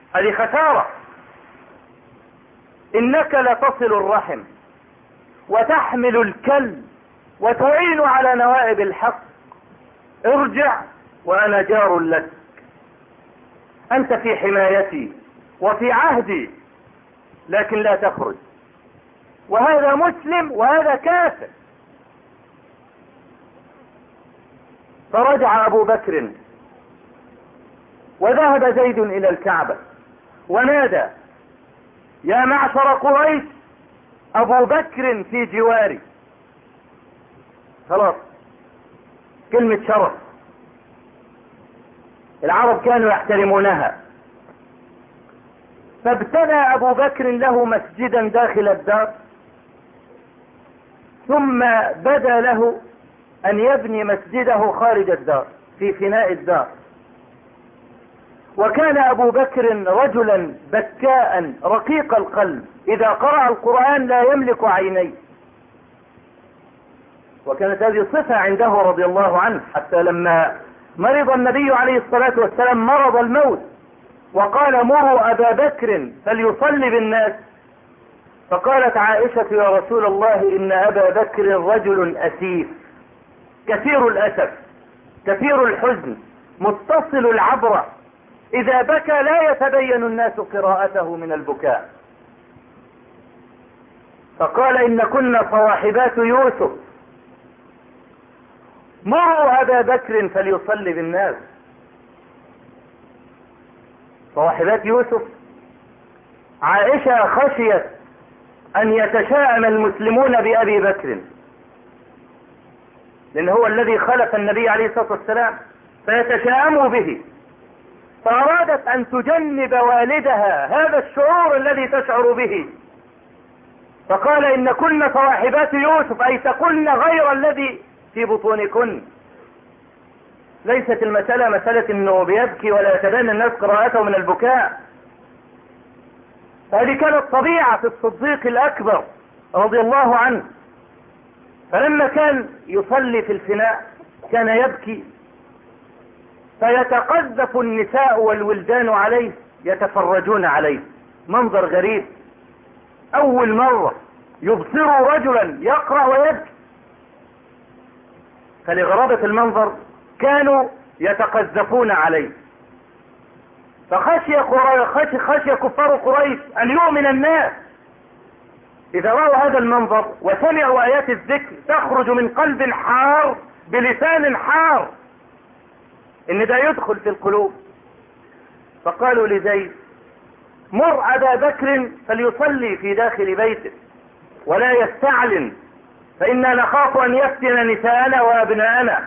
هذه خسارة. إنك لتصل الرحم وتحمل الكل وتعين على نوائب الحق، ارجع وأنا جار لك، أنت في حمايتي وفي عهدي، لكن لا تخرج. وهذا مسلم وهذا كافر. فرجع أبو بكر وذهب زيد إلى الكعبة ونادى: يا معشر قريش، أبو بكر في جواري. خلاص، كلمة شرف. العرب كانوا يحترمونها. فابتنى أبو بكر له مسجدا داخل الدار، ثم بدا له أن يبني مسجده خارج الدار في فناء الدار. وكان أبو بكر رجلا بكاء رقيق القلب، إذا قرأ القرآن لا يملك عينيه، وكانت هذه صفة عنده رضي الله عنه، حتى لما مرض النبي عليه الصلاة والسلام مرض الموت وقال: مروا أبا بكر فليصلي بالناس، فقالت عائشة: يا رسول الله، إن أبا بكر رجل أسيف كثير الأسف كثير الحزن متصل العبرة، إذا بكى لا يتبين الناس قراءته من البكاء. فقال: إن كنا صواحبات يوسف، مروا أبا بكر فليصلي بالناس. صواحبات يوسف. عائشة خشيت أن يتشاءم المسلمون بأبي بكر، لأن هو الذي خلف النبي عليه الصلاة والسلام، فيتشاءموا به، فأرادت أن تجنب والدها هذا الشعور الذي تشعر به. فقال: إن كن صواحبات يوسف، أي تقولن غير الذي في بطونكن. ليست المسألة مسألة انه بيبكي ولا يتبين الناس قراءته من البكاء. هذه كانت طبيعة الصديق الأكبر رضي الله عنه. فلما كان يصلي في الفناء كان يبكي، فيتقذف النساء والولدان عليه يتفرجون عليه. منظر غريب، أول مرة يبصروا رجلا يقرأ ويبكي، فلغرابة المنظر كانوا يتقذفون عليه. فخشي كفار قريش أن يؤمن الناس إذا رأوا هذا المنظر وسمعوا آيات الذكر تخرج من قلب حار بلسان حار، إن ده يدخل في القلوب. فقالوا لزيد: مر أبا بكر فليصلي في داخل بيته ولا يستعلن، فإنا نخاف أن يفتن نساءنا وأبناءنا.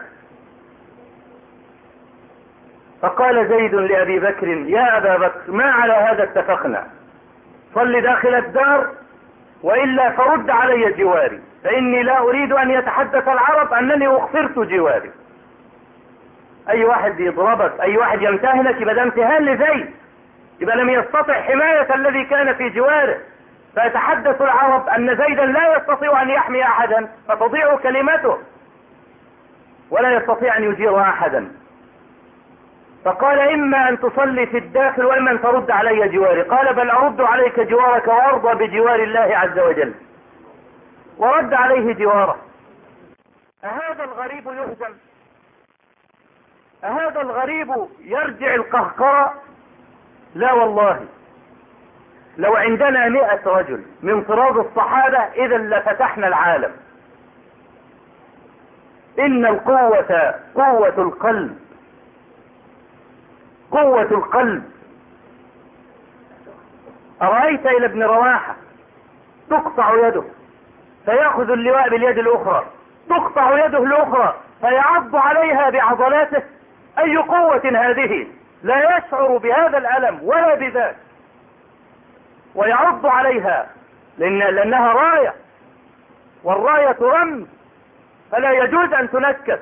فقال زيد لأبي بكر: يا أبا بكر، ما على هذا اتفقنا، صل داخل الدار وإلا فرد علي جواري، فإني لا أريد أن يتحدث العرب أنني أخسرت جواري. أي واحد يضربك، أي واحد يمتهنك، يبقى ده امتهان لزيد، يبقى لم يستطع حماية الذي كان في جواره، فيتحدث العرب أن زيدا لا يستطيع أن يحمي أحدا، فتضيع كلمته ولا يستطيع أن يجير أحدا. فقال: إما أن تصلي في الداخل وإما أن ترد علي جواري. قال: بل أرد عليك جوارك وأرضى بجوار الله عز وجل. ورد عليه جواره. أهذا الغريب يهزم؟ أهذا الغريب يرجع القهقرة؟ لا والله، لو عندنا 100 رجل من طراز الصحابة إذا لفتحنا العالم. إن القوة قوة القلب، قوة القلب. أرأيت إلى ابن رواحة تقطع يده فيأخذ اللواء باليد الأخرى، تقطع يده الأخرى فيعض عليها بعضلاته. أي قوة هذه؟ لا يشعر بهذا الألم ولا بذاك، ويعض عليها لأنها راية، والراية رمز فلا يجوز أن تنكس.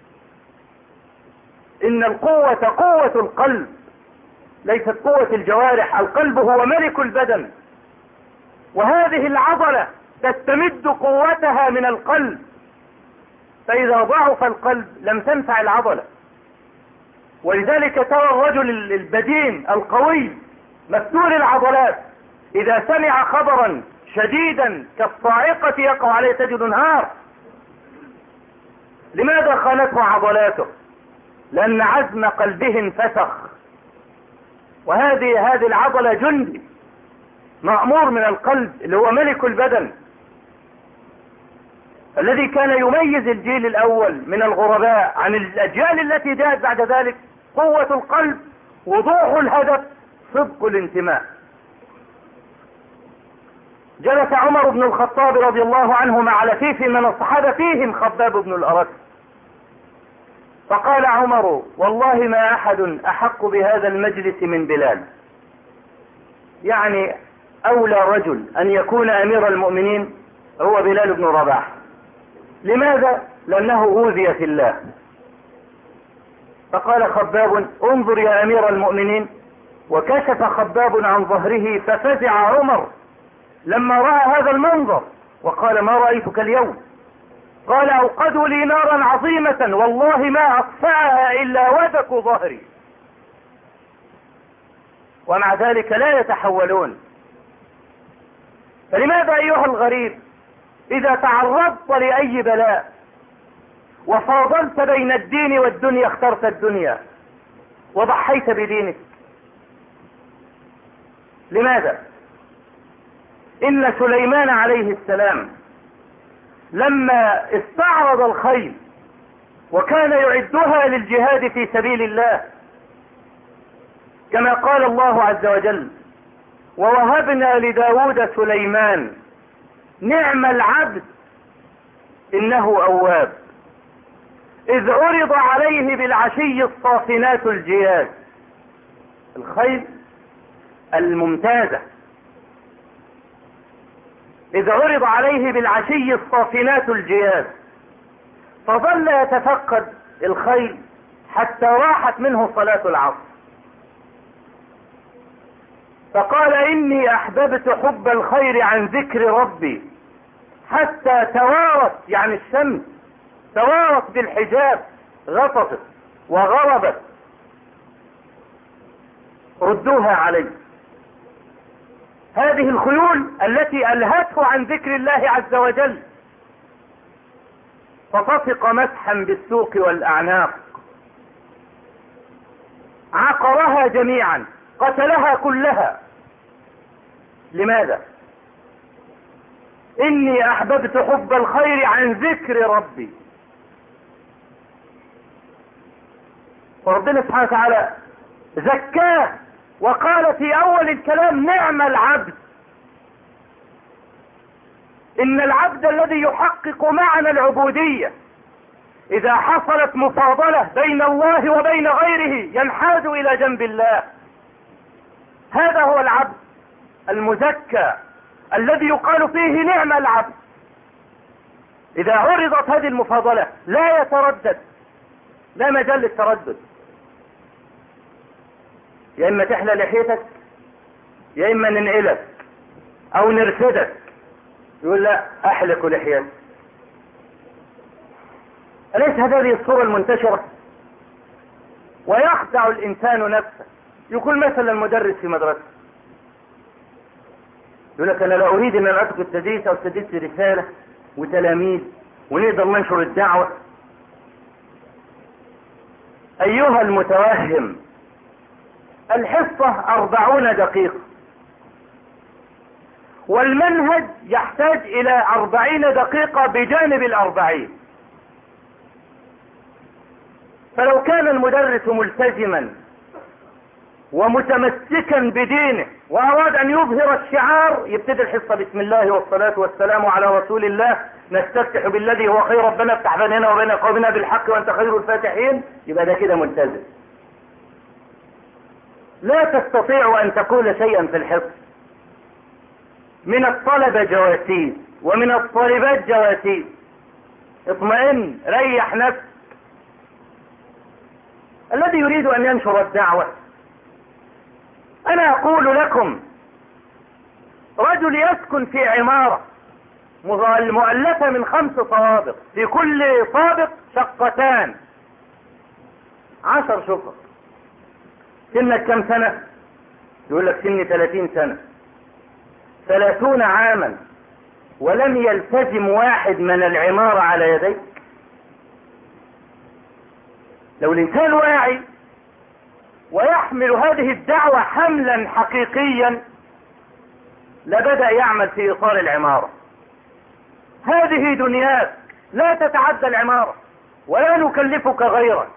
إن القوة قوة القلب، ليست قوة الجوارح. القلب هو ملك البدن، وهذه العضلة تستمد قوتها من القلب، فإذا ضعف القلب لم تنفع العضلة. ولذلك ترى الرجل البدين القوي مفتول العضلات، إذا سمع خبرا شديدا كالصاعقة يقع عليه تجد انهار. لماذا خانته عضلاته؟ لأن عزم قلبه انفسخ. وهذه العضلة جندي مأمور من القلب اللي هو ملك البدن، الذي كان يميز الجيل الأول من الغرباء عن الأجيال التي جاءت بعد ذلك. قوة القلب، وضوح الهدف، صدق الانتماء. جلس عمر بن الخطاب رضي الله عنه مع لفيف من الصحابة فيهم خباب بن الأرت، فقال عمر: والله ما أحد أحق بهذا المجلس من بلال. يعني أولى رجل أن يكون أمير المؤمنين هو بلال بن رباح. لماذا؟ لأنه أوذي في الله. فقال خباب: انظر يا أمير المؤمنين. وكشف خباب عن ظهره ففزع عمر لما رأى هذا المنظر وقال: ما رأيتك اليوم؟ قال: أوقدوا لي نارا عظيمة والله ما أطفأها إلا ودك ظهري. ومع ذلك لا يتحولون. فلماذا أيها الغريب إذا تعرضت لأي بلاء وفاضلت بين الدين والدنيا اخترت الدنيا وضحيت بدينك؟ لماذا؟ إن سليمان عليه السلام لما استعرض الخيل وكان يعدها للجهاد في سبيل الله، كما قال الله عز وجل: ووهبنا لداود سليمان نعم العبد إنه أواب إذ عرض عليه بالعشي الصافنات الجياد. الخيل الممتازة، إذ عرض عليه بالعشي الصافنات الجياد، فظل يتفقد الخيل حتى راحت منه صلاة العصر، فقال: إني أحببت حب الخير عن ذكر ربي حتى توارت، يعني الشمس توارت بالحجاب، غطست وغربت. ردوها علي. هذه الخيول التي ألهته عن ذكر الله عز وجل، فطفق مسحا بالسوق والأعناق، عقرها جميعا، قتلها كلها. لماذا؟ إني أحببت حب الخير عن ذكر ربي. وربنا سبحانه وتعالى زكاه وقال في أول الكلام: نعم العبد. إن العبد الذي يحقق معنى العبودية إذا حصلت مفاضلة بين الله وبين غيره ينحاز إلى جنب الله. هذا هو العبد المزكى الذي يقال فيه نعم العبد. إذا عرضت هذه المفاضلة لا يتردد، لا مجال للتردد. يا إما تحلى لحيتك يا إما ننقلك أو نرفدك. يقول: لا، أحلق لحيتك. أليس هذه الصورة المنتشرة؟ ويخدع الإنسان نفسه. يقول مثلا المدرس في مدرسة يقول لك: أنا لا أريد أن أترك التدريس أو تدريس رسالة وتلاميذ ونقدر ننشر الدعوة. أيها المتوهم، الحصة 40 دقيقة والمنهج يحتاج إلى 40 دقيقة بجانب 40. فلو كان المدرس ملتزما ومتمسكا بدينه وأراد أن يظهر الشعار يبتدي الحصة: بسم الله والصلاة والسلام على رسول الله، نستفتح بالذي هو خير، ربنا افتح بيننا وبين قومنا بالحق وأنت خير الفاتحين. يبقى ده كده ملتزم. لا تستطيع أن تقول شيئا في الحصة. من الطلبة جواسيس ومن الطالبات جواسيس. اطمئن، ريح نفسك. الذي يريد أن ينشر الدعوة، أنا أقول لكم: رجل يسكن في عمارة مؤلفة من 5 طوابق، في كل طابق شقتان، 10 شقق. سنك كم سنة؟ يقول لك سني 30 سنة، 30 عاما ولم يلتزم واحد من العمارة على يديك. لو الإنسان واعي ويحمل هذه الدعوة حملا حقيقيا لبدأ يعمل في إطار العمارة. هذه دنياك، لا تتعدى العمارة ولا نكلفك غيرك.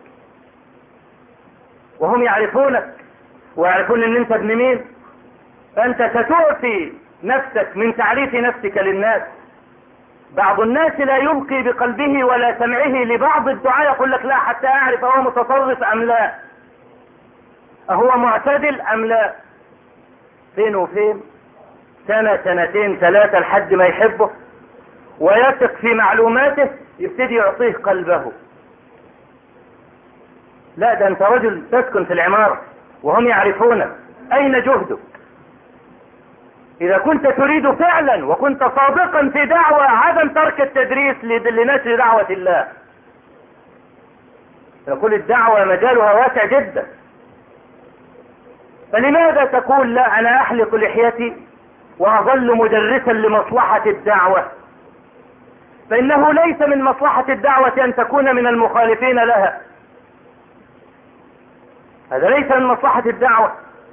وهم يعرفونك ويعرفون ان انت ابن مين، فانت ستعطي نفسك من تعريف نفسك للناس. بعض الناس لا يلقي بقلبه ولا سمعه لبعض الدعاء، يقول لك لا حتى اعرف هو متطرف ام لا، اهو معتدل ام لا. فين وفين، سنة 2 3 لحد ما يحبه ويثق في معلوماته يبتدي يعطيه قلبه. لا، ده انت رجل تسكن في العمارة وهم يعرفونك. اين جهدك؟ اذا كنت تريد فعلا وكنت صادقا في دعوة عدم ترك التدريس لنشر دعوة الله، يقول الدعوة مجالها واسع جدا، فلماذا تقول لا انا احلق لحيتي واظل مدرسا لمصلحة الدعوة؟ فانه ليس من مصلحة الدعوة ان تكون من المخالفين لها، هذا ليس من مصلحة الدعوة.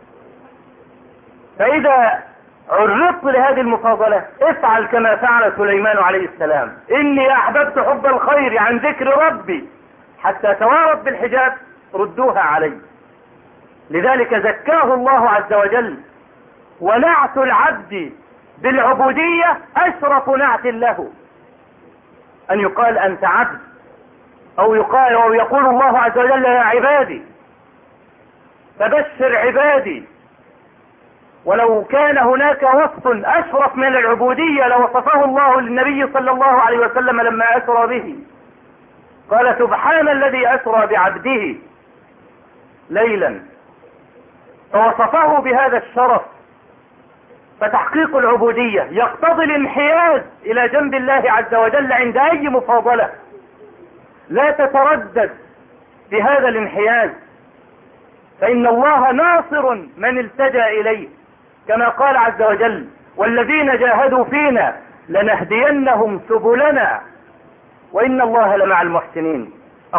فإذا عرضت لهذه المفاضلة افعل كما فعل سليمان عليه السلام: إني أحببت حب الخير عن ذكر ربي حتى توارت بالحجاب ردوها علي. لذلك زكاه الله عز وجل، ونعت العبد بالعبودية أشرف نعت له، أن يقال أنت عبد، أو يقول الله عز وجل يا عبادي فبشر عبادي. ولو كان هناك وصف أشرف من العبودية لوصفه الله للنبي صلى الله عليه وسلم لما أسرى به، قال سبحان الذي أسرى بعبده ليلا، فوصفه بهذا الشرف. فتحقيق العبودية يقتضي الانحياز إلى جنب الله عز وجل عند أي مفاضلة، لا تتردد في هذا الانحياز، فإن الله ناصر من التجأ إليه، كما قال عز وجل: والذين جاهدوا فينا لنهدينهم سبلنا وإن الله لمع المحسنين.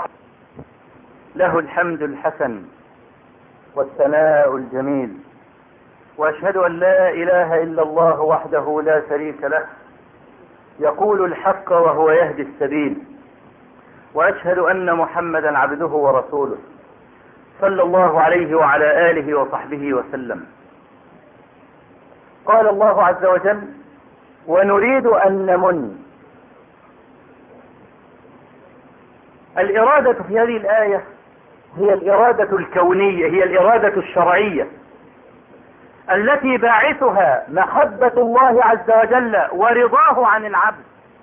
له الحمد الحسن والثناء الجميل، وأشهد أن لا إله إلا الله وحده لا شريك له، يقول الحق وهو يهدي السبيل، وأشهد أن محمدا عبده ورسوله صلى الله عليه وعلى آله وصحبه وسلم. قال الله عز وجل: ونريد أن نمن. الإرادة في هذه الآية هي الإرادة الكونية، هي الإرادة الشرعية التي باعثها محبة الله عز وجل ورضاه عن العبد.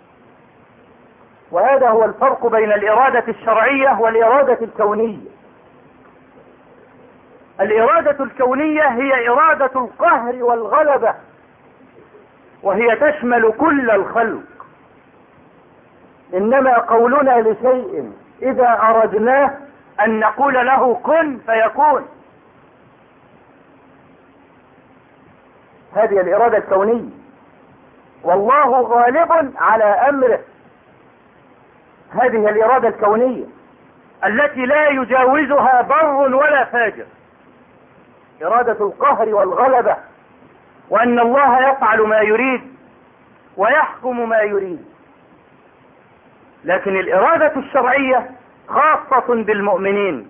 وهذا هو الفرق بين الإرادة الشرعية والإرادة الكونية. الإرادة الكونية هي إرادة القهر والغلبة، وهي تشمل كل الخلق. إنما قولنا لشيء إذا أردناه أن نقول له كن فيكون. هذه الإرادة الكونية، والله غالب على أمره. هذه الإرادة الكونية التي لا يجاوزها بر ولا فاجر، إرادة القهر والغلبة، وأن الله يفعل ما يريد ويحكم ما يريد. لكن الإرادة الشرعية خاصة بالمؤمنين.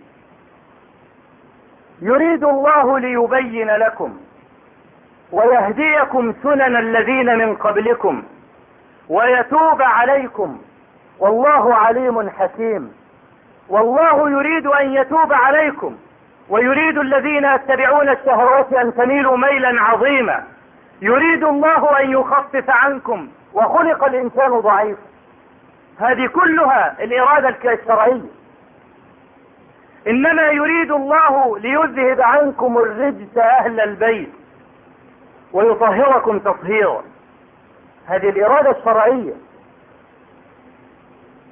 يريد الله ليبين لكم ويهديكم سنن الذين من قبلكم ويتوب عليكم والله عليم حكيم. والله يريد أن يتوب عليكم ويريد الذين يتبعون الشهوات أن تميلوا ميلا عظيما. يريد الله أن يخفف عنكم وخلق الإنسان ضعيف. هذه كلها الإرادة الشرعية. إنما يريد الله ليذهب عنكم الرجس أهل البيت ويطهركم تطهيرا. هذه الإرادة الشرعية،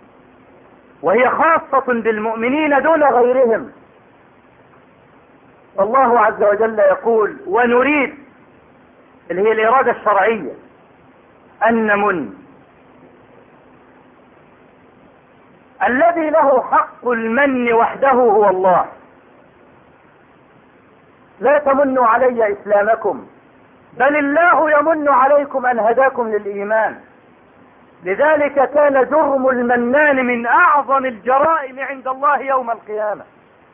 وهي خاصة بالمؤمنين دون غيرهم. الله عز وجل يقول ونريد، اللي هي الإرادة الشرعية، أن نمن. الذي له حق المن وحده هو الله. لا تمنوا علي إسلامكم بل الله يمن عليكم أن هداكم للإيمان. لذلك كان جرم المنان من أعظم الجرائم عند الله يوم القيامة،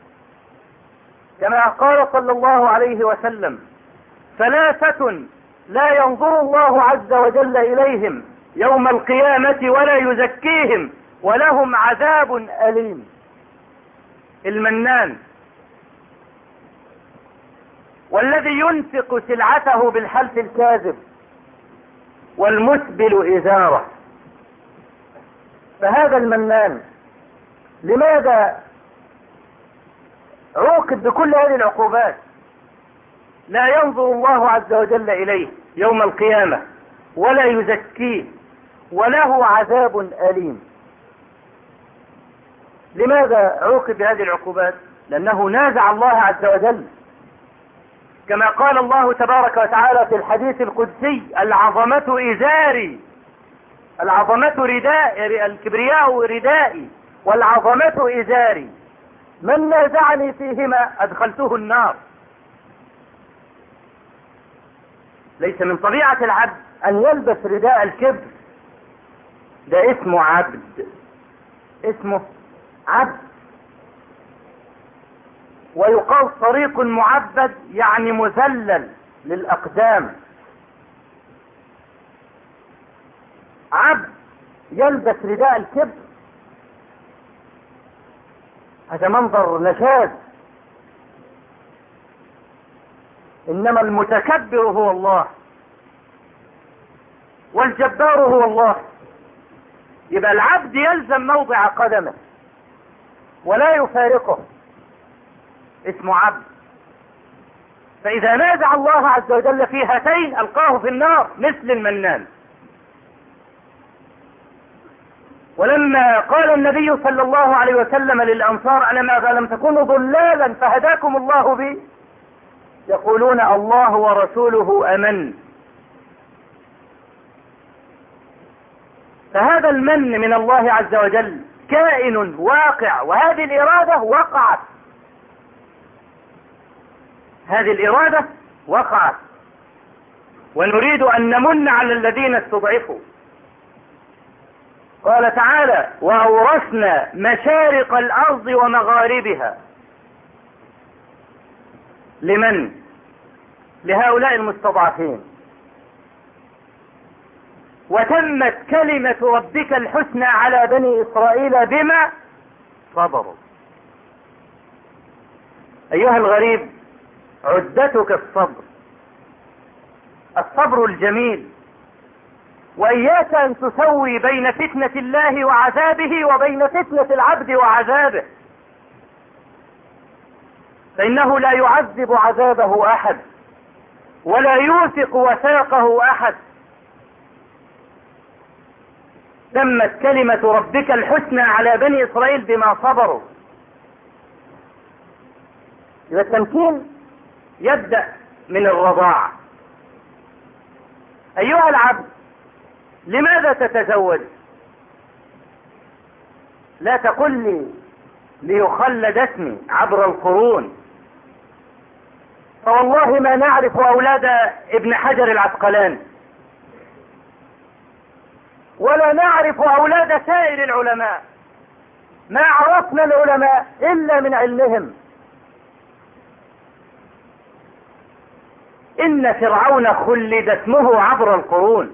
كما قال صلى الله عليه وسلم: ثلاثة لا ينظر الله عز وجل إليهم يوم القيامة ولا يزكيهم ولهم عذاب أليم. المنان، والذي ينفق سلعته بالحلف الكاذب، والمسبل إزاره. فهذا المنان لماذا عوقب بكل هذه العقوبات؟ لا ينظر الله عز وجل إليه يوم القيامة ولا يزكيه وله عذاب أليم. لماذا عوقب بهذه العقوبات؟ لأنه نازع الله عز وجل، كما قال الله تبارك وتعالى في الحديث القدسي: العظمة إزاري، العظمة رداء، الكبرياء ردائي والعظمة إزاري، من نازعني فيهما أدخلته النار. ليس من طبيعة العبد أن يلبس رداء الكبر، ده اسمه عبد، اسمه عبد. ويقال طريق معبد يعني مذلل للأقدام. عبد يلبس رداء الكبر، هذا منظر نشاز. إنما المتكبر هو الله، والجبار هو الله. يبقى العبد يلزم موضع قدمه ولا يفارقه، اسمه عبد. فإذا نازع الله عز وجل في هاتين ألقاه في النار مثل المنان. ولما قال النبي صلى الله عليه وسلم للأنصار: ألم تكونوا ضلالا فهداكم الله بي، يقولون الله ورسوله أمن. فهذا المن من الله عز وجل كائن واقع، وهذه الإرادة وقعت، هذه الإرادة وقعت. ونريد أن نمن على الذين استضعفوا. قال تعالى: وأورثنا مشارق الأرض ومغاربها. لمن؟ لهؤلاء المستضعفين. وتمت كلمة ربك الحسنى على بني إسرائيل بما صبروا. أيها الغريب، عدتك الصبر، الصبر الجميل. وإياك أن تسوي بين فتنة الله وعذابه وبين فتنة العبد وعذابه، فإنه لا يعذب عذابه أحد ولا يوثق وثاقه أحد. تمت كلمة ربك الحسنى على بني إسرائيل بما صبروا. إذا التمكين يبدأ من الرضاعة. أيها العبد، لماذا تتزوج؟ لا تقل لي ليخلد اسمي عبر القرون، فوالله ما نعرف أولاد ابن حجر العسقلاني، ولا نعرف أولاد سائر العلماء. ما عرفنا العلماء إلا من علمهم. إن فرعون خلد اسمه عبر القرون،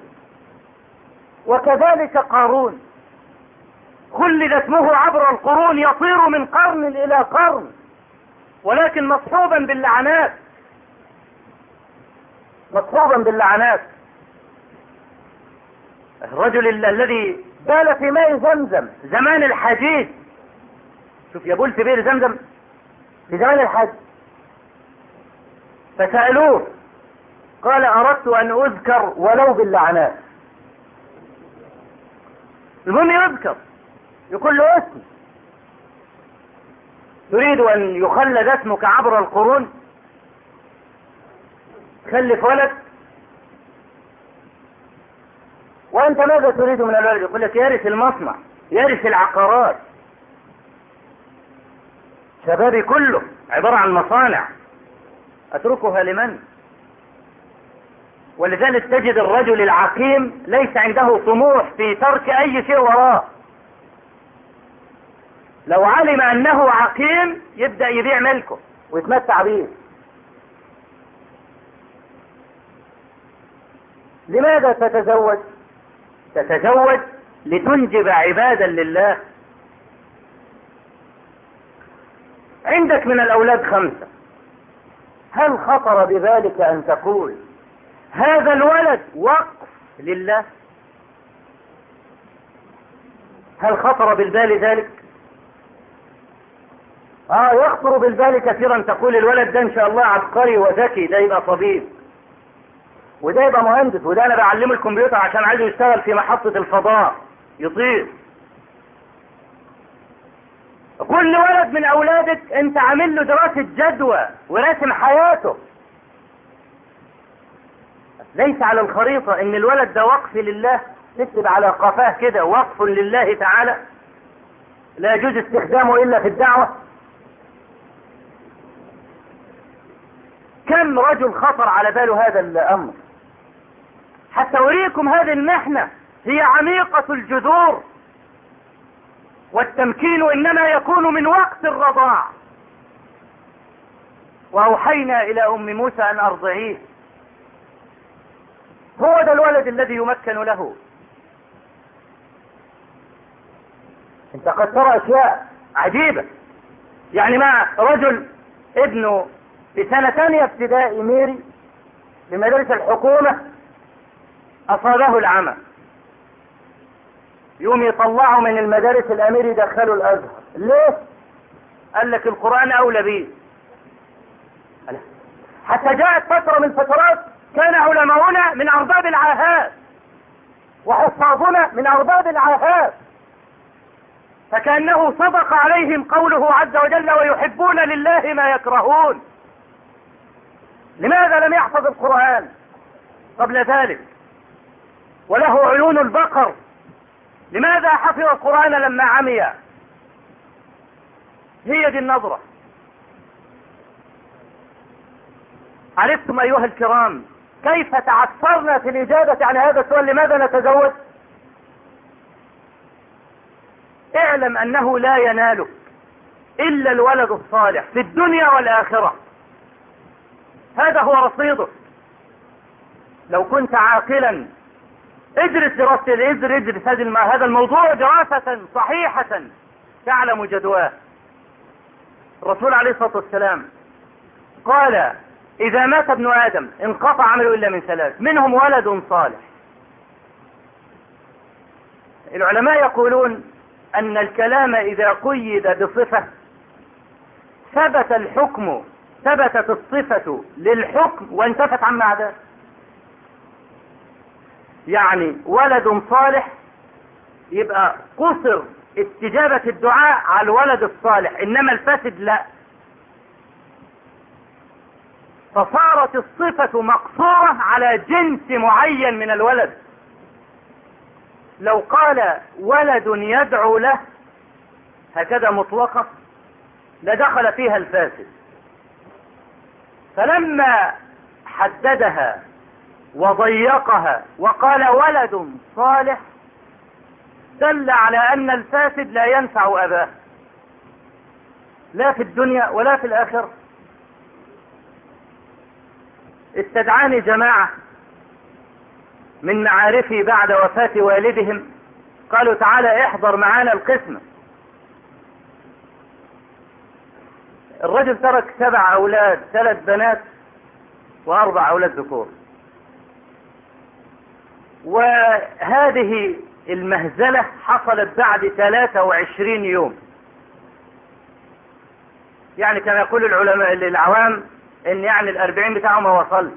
وكذلك قارون خلد اسمه عبر القرون، يطير من قرن إلى قرن، ولكن مصحوبا باللعنات، مصحوبا باللعنات. الرجل الذي بال في ماء زمزم زمان الحديث، شوف يقول في بئر زمزم في زمان الحج، فسألوه قال: أردت أن أذكر ولو باللعنات. المهم يذكر، يقول له اسم. تريد أن يخلد اسمك عبر القرون؟ خلف ولد وأنت ماذا تريد من الولد؟ يقول لك يرث المصنع، يرث العقارات. شبابي كله عبارة عن مصانع، أتركها لمن؟ ولذلك تجد الرجل العقيم ليس عنده طموح في ترك أي شيء وراه. لو علم أنه عقيم يبدأ يبيع ملكه ويتمتع به. لماذا تتزوج؟ تتزوج لتنجب عبادا لله. عندك من الأولاد 5، هل خطر بذلك أن تقول هذا الولد وقف لله؟ هل خطر بالبال ذلك؟ يخطر بالبال كثيرا، تقول الولد ده ان شاء الله عبقري وذكي، ده يبقى طبيب، وده يبقى مهندس، وده انا بعلمه الكمبيوتر عشان عايزه يشتغل في محطة الفضاء يطير. كل ولد من اولادك انت عامل له دراسة جدوى وراسم حياته، ليس على الخريطة ان الولد ده وقف لله، تكتب على قفاه كده وقف لله تعالى لا يجوز استخدامه الا في الدعوة. كم رجل خطر على باله هذا الامر؟ حتى اريكم هذه المحنة هي عميقة الجذور، والتمكين انما يكون من وقت الرضاع. واوحينا الى ام موسى ان ارضعيه. هو ده الولد الذي يمكن له. انت قد ترى اشياء عجيبة، يعني مع رجل ابنه في سنة 2 ابتدائي ميري في مدارس الحكومة اصابه العمى، يوم يطلعوا من المدارس الاميري يدخلوا الازهر. ليه؟ قال لك القرآن اولى بيه. حتى جاءت فترة من فترات كان علماؤنا من ارباب العاهات وحفاظنا من ارباب العاهات، فكأنه صدق عليهم قوله عز وجل ويحبون لله ما يكرهون. لماذا لم يحفظ القرآن قبل ذلك وله عيون البقر؟ لماذا حفظ القرآن لما عمي؟ هي دي النظرة. عرفتم أيها الكرام كيف تعثرنا في الإجابة عن هذا السؤال لماذا نتزوج؟ اعلم أنه لا ينالك إلا الولد الصالح في الدنيا والآخرة، هذا هو رصيدك. لو كنت عاقلا ادرس دراسة ادرس هذا الموضوع دراسة صحيحة تعلم جدواه. الرسول عليه الصلاة والسلام قال إذا مات ابن آدم انقطع عمله إلا من 3، منهم ولد صالح. العلماء يقولون أن الكلام إذا قيد بصفة ثبت الحكم، ثبتت الصفة للحكم وانتفت عما عداه. يعني ولد صالح يبقى قصر استجابة الدعاء على الولد الصالح، إنما الفاسد لا. فصارت الصفة مقصورة على جنس معين من الولد. لو قال ولد يدعو له هكذا مطلقة لدخل فيها الفاسد، فلما حددها وضيقها وقال ولد صالح دل على أن الفاسد لا ينفع أباه لا في الدنيا ولا في الآخرة. استدعاني جماعة من معارفي بعد وفاة والدهم، قالوا تعالى احضر معانا القسمة. الرجل ترك 7 أولاد، 3 بنات و4 أولاد ذكور. وهذه المهزلة حصلت بعد 23 يوم. يعني كما يقول العلماء العوام ان يعني 40 بتاعه ما وصل.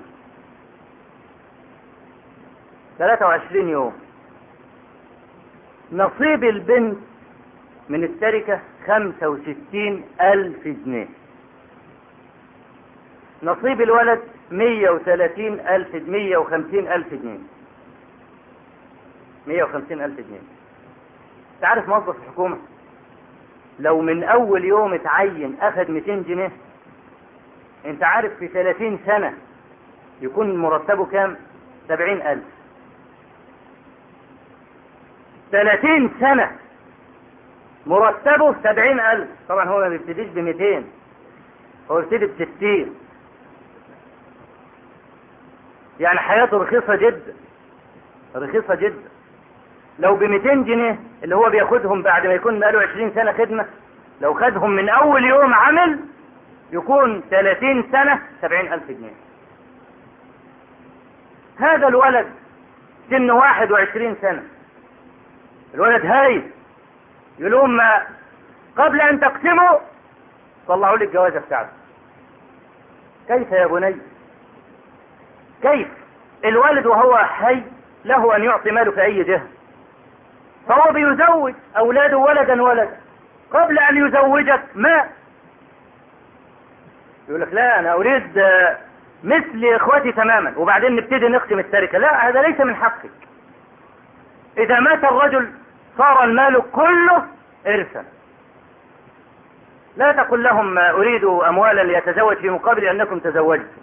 23 يوم. نصيب البنت من التركة 65,000 جنيه. نصيب الولد 130,000 150,000 جنيه. 150,000 جنيه. تعرف موظف الحكومة لو من أول يوم اتعين أخذ 200 جنيه، أنت عارف في 30 سنة يكون مرتبه كام؟ 70,000. 30 سنة مرتبه 70,000. طبعا هو ما بيبتديش ب200، هو بيبتدي ب60. يعني حياته رخيصة جدا، رخيصة جدا. لو ب200 جنيه اللي هو بياخدهم بعد ما يكون بقاله 20 سنة خدمة، لو خدهم من أول يوم عمل يكون 30 سنة 70,000 جنيه. هذا الولد سنه 21 سنة، الولد هاي يقول لهم قبل أن تقسموا طلعوا لي الجوازة بتاعته. كيف يا بني؟ كيف؟ الولد وهو حي له أن يعطي ماله في أي جهة، فهو بيزوج أولاده ولدا، قبل أن يزوجك ما يقول لك لا أنا أريد مثل إخوتي تماما، وبعدين نبتدي نقسم التركة. لا، هذا ليس من حقك. إذا مات الرجل صار المال كله إرثا. لا تقل لهم أريد أموالا ليتزوج في مقابل أنكم تزوجتم.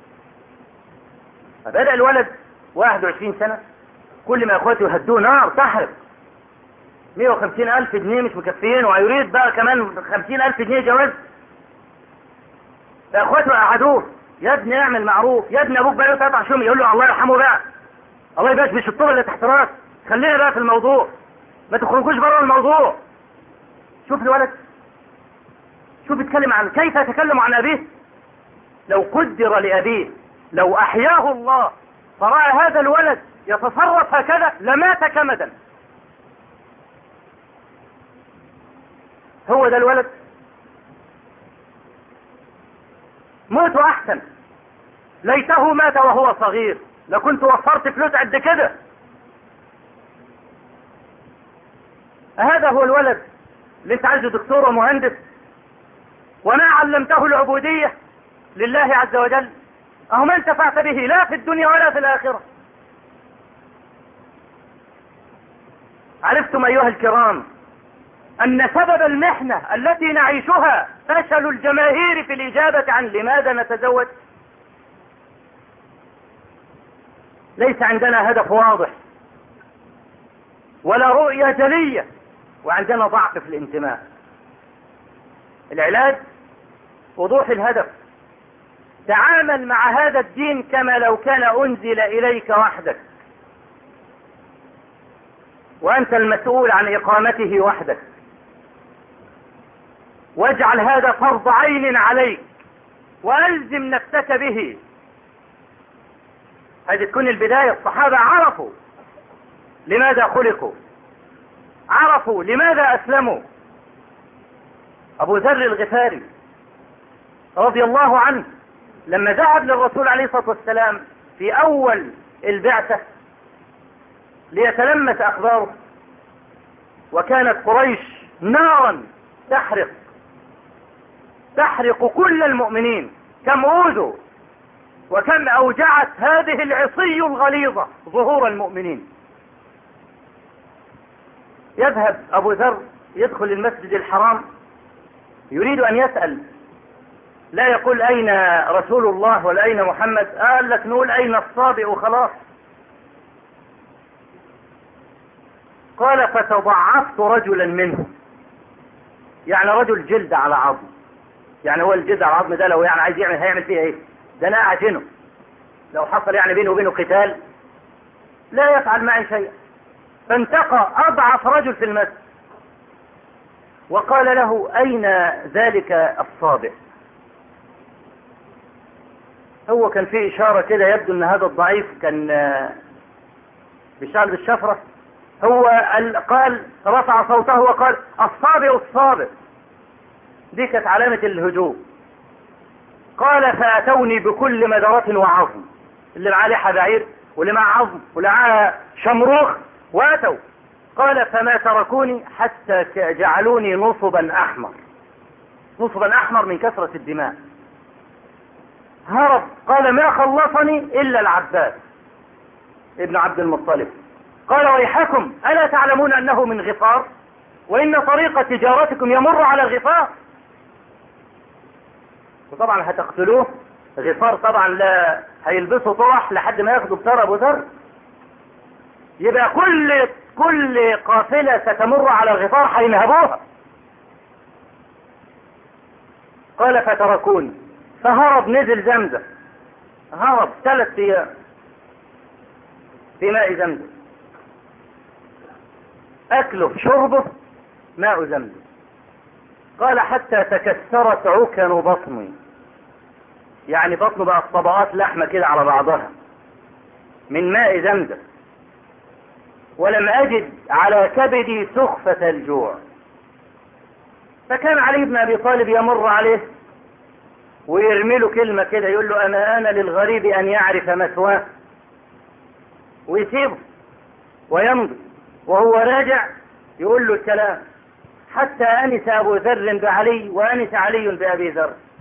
بدأ الولد 21 سنة، كل ما أخواته يهدوه نار تحرق. 150,000 جنيه مش مكفيين، ويريد بقى كمان 50,000 جنيه جواز. فأخواته قعدوه، يا ابني اعمل معروف، يا ابني أبوك بقى 3 شهور. يقول له الله يرحمه بقى، الله يبقاش مش الطول اللي تحت راس، خلينا بقى في الموضوع، ما تخرجوش بره الموضوع. شوف الولد، شوف يتكلم عن كيف يتكلم عن أبيه. لو قدر لأبيه، لو أحياه الله فرأى هذا الولد يتصرف هكذا لمات كمدا. هو ده الولد؟ موته أحسن. ليته مات وهو صغير، لكنت وفرت فلوس قد كده. هذا هو الولد اللي انت عايزه دكتور ومهندس وما علمته العبودية لله عز وجل؟ أهو ما انتفعت به لا في الدنيا ولا في الآخرة. عرفتم أيها الكرام أن سبب المحنة التي نعيشها فشل الجماهير في الإجابة عن لماذا نتزوج؟ ليس عندنا هدف واضح ولا رؤية جلية، وعندنا ضعف في الانتماء. العلاج وضوح الهدف. تعامل مع هذا الدين كما لو كان أنزل إليك وحدك، وأنت المسؤول عن إقامته وحدك، واجعل هذا فرض عين عليك، وألزم نفسك به. هذه تكون البداية. الصحابة عرفوا لماذا خلقوا، عرفوا لماذا أسلموا. أبو ذر الغفاري رضي الله عنه لما ذهب للرسول عليه الصلاة والسلام في أول البعثة ليتلمس أخباره، وكانت قريش نارا تحرق كل المؤمنين، كم أوذوا وكم أوجعت هذه العصي الغليظة ظهور المؤمنين. يذهب أبو ذر يدخل المسجد الحرام يريد أن يسأل، لا يقول أين رسول الله ولا أين محمد، قال لك نقول أين الصابئ وخلاص. قال فتضعفت رجلا منه، يعني رجل جلد على عظم. يعني هو الجلد على العظم ده لو يعني عايز يعمل هيعمل فيها ايه؟ ده انا اعجنه، لو حصل يعني بينه وبينه قتال لا يفعل معي شيء. فانتقى اضعف رجل في المسجد وقال له أين ذلك الصابئ؟ هو كان فيه إشارة كده يبدو أن هذا الضعيف كان بيشتغل بالشفرة. هو قال رفع صوته وقال الصابئ الصابئ، دي كانت علامة الهجوم. قال فأتوني بكل مدرة وعظم، اللي معاه لحى بعير واللي معاه عظم واللي معاه شمروخ واتوا. قال فما تركوني حتى جعلوني نصبا أحمر، نصبا أحمر من كثرة الدماء. هرب، قال ما خلصني إلا العباس ابن عبد المطلب. قال ويحكم ألا تعلمون أنه من غفار وإن طريق تجارتكم يمر على غفار؟ وطبعا هتقتلوه. غفار طبعا لا هيلبسوا طرح لحد ما ياخدوا بتر أبو ذر. يبقى كل قافلة ستمر على غفار هينهبوها. قال فتركوني، فهرب نزل زمزم، هرب 3 أيام في ماء زمزم، أكله شربه ماء زمزم. قال حتى تكسرت عكن بطني، يعني بطنه بقى طبقات لحمة كده على بعضها من ماء زمزم، ولم أجد على كبدي سخفة الجوع. فكان علي بن أبي طالب يمر عليه ويرمي له كلمة كده يقول له أما أنا للغريب أن يعرف مثواه، ويسيبه ويمضي وهو راجع يقول له الكلام، حتى أنس أبو ذر بعلي وأنس علي بأبي ذر.